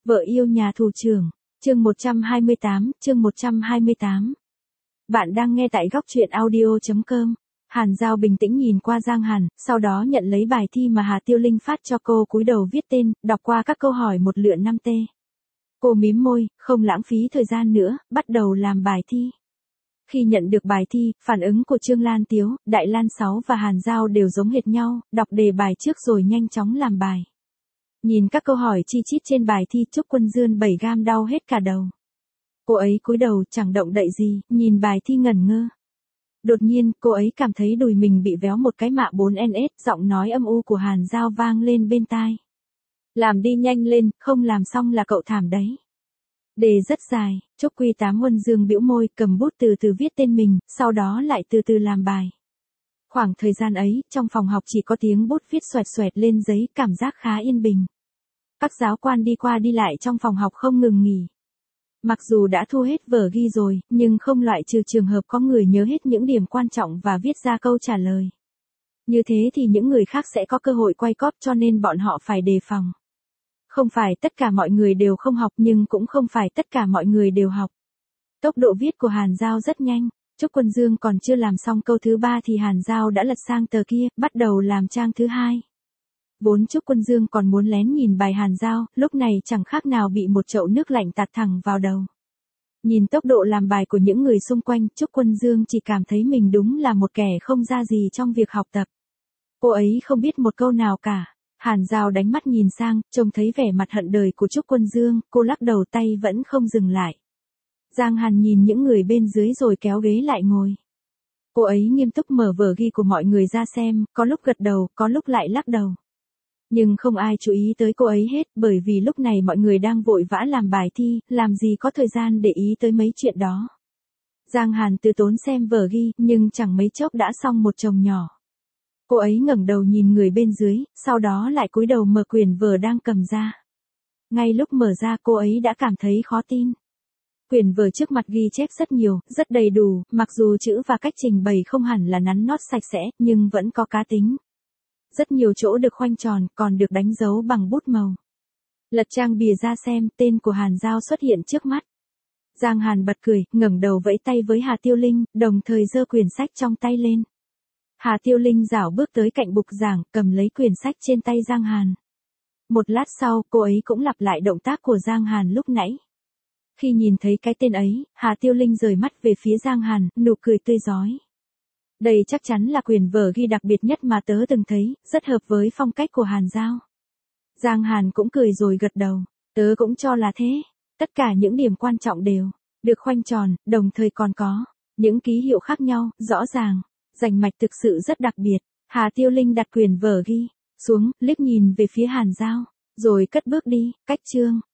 Vợ yêu nhà thủ trưởng, chương 128, chương 128. Bạn đang nghe tại góc truyện audio.com. Hàn Giao bình tĩnh nhìn qua Giang Hàn, sau đó nhận lấy bài thi mà Hà Tiêu Linh phát cho cô, cúi đầu viết tên, đọc qua các câu hỏi một lượt 5T. Cô mím môi, không lãng phí thời gian nữa, bắt đầu làm bài thi. Khi nhận được bài thi, phản ứng của Trương Lan Tiếu, Đại Lan Sáu và Hàn Giao đều giống hệt nhau, đọc đề bài trước rồi nhanh chóng làm bài. Nhìn các câu hỏi chi chít trên bài thi, Trúc Quân Dương 7 gam đau hết cả đầu. Cô ấy cúi đầu chẳng động đậy gì, nhìn bài thi ngẩn ngơ. Đột nhiên, cô ấy cảm thấy đùi mình bị véo một cái mạ 4NS, giọng nói âm u của Hàn Giao vang lên bên tai. Làm đi nhanh lên, không làm xong là cậu thảm đấy. Đề rất dài, Trúc Quy Tám Quân Dương bĩu môi, cầm bút từ từ viết tên mình, sau đó lại từ từ làm bài. Khoảng thời gian ấy, trong phòng học chỉ có tiếng bút viết xoẹt xoẹt lên giấy, cảm giác khá yên bình. Các giáo quan đi qua đi lại trong phòng học không ngừng nghỉ. Mặc dù đã thu hết vở ghi rồi, nhưng không loại trừ trường hợp có người nhớ hết những điểm quan trọng và viết ra câu trả lời. Như thế thì những người khác sẽ có cơ hội quay cóp, cho nên bọn họ phải đề phòng. Không phải tất cả mọi người đều không học, nhưng cũng không phải tất cả mọi người đều học. Tốc độ viết của Hàn Giao rất nhanh. Trúc Quân Dương còn chưa làm xong câu thứ 3 thì Hàn Giao đã lật sang tờ kia, bắt đầu làm trang thứ 2. Vốn Trúc Quân Dương còn muốn lén nhìn bài Hàn Giao, lúc này chẳng khác nào bị một chậu nước lạnh tạt thẳng vào đầu. Nhìn tốc độ làm bài của những người xung quanh, Trúc Quân Dương chỉ cảm thấy mình đúng là một kẻ không ra gì trong việc học tập. Cô ấy không biết một câu nào cả. Hàn Giao đánh mắt nhìn sang, trông thấy vẻ mặt hận đời của Trúc Quân Dương, cô lắc đầu, tay vẫn không dừng lại. Giang Hàn nhìn những người bên dưới rồi kéo ghế lại ngồi. Cô ấy nghiêm túc mở vở ghi của mọi người ra xem, có lúc gật đầu, có lúc lại lắc đầu. Nhưng không ai chú ý tới cô ấy hết, bởi vì lúc này mọi người đang vội vã làm bài thi, làm gì có thời gian để ý tới mấy chuyện đó. Giang Hàn từ tốn xem vở ghi, nhưng chẳng mấy chốc đã xong một chồng nhỏ. Cô ấy ngẩng đầu nhìn người bên dưới, sau đó lại cúi đầu mở quyển vở đang cầm ra. Ngay lúc mở ra cô ấy đã cảm thấy khó tin. Quyển vở trước mặt ghi chép rất nhiều, rất đầy đủ, mặc dù chữ và cách trình bày không hẳn là nắn nót sạch sẽ, nhưng vẫn có cá tính. Rất nhiều chỗ được khoanh tròn, còn được đánh dấu bằng bút màu. Lật trang bìa ra xem, tên của Hàn Giao xuất hiện trước mắt. Giang Hàn bật cười, ngẩng đầu vẫy tay với Hà Tiêu Linh, đồng thời giơ quyển sách trong tay lên. Hà Tiêu Linh rảo bước tới cạnh bục giảng, cầm lấy quyển sách trên tay Giang Hàn. Một lát sau, cô ấy cũng lặp lại động tác của Giang Hàn lúc nãy. Khi nhìn thấy cái tên ấy, Hà Tiêu Linh rời mắt về phía Giang Hàn, nụ cười tươi rói. Đây chắc chắn là quyển vở ghi đặc biệt nhất mà tớ từng thấy, rất hợp với phong cách của Hàn Giao. Giang Hàn cũng cười rồi gật đầu, tớ cũng cho là thế. Tất cả những điểm quan trọng đều được khoanh tròn, đồng thời còn có những ký hiệu khác nhau, rõ ràng, rành mạch, thực sự rất đặc biệt. Hà Tiêu Linh đặt quyển vở ghi xuống, liếc nhìn về phía Hàn Giao, rồi cất bước đi, cách chương.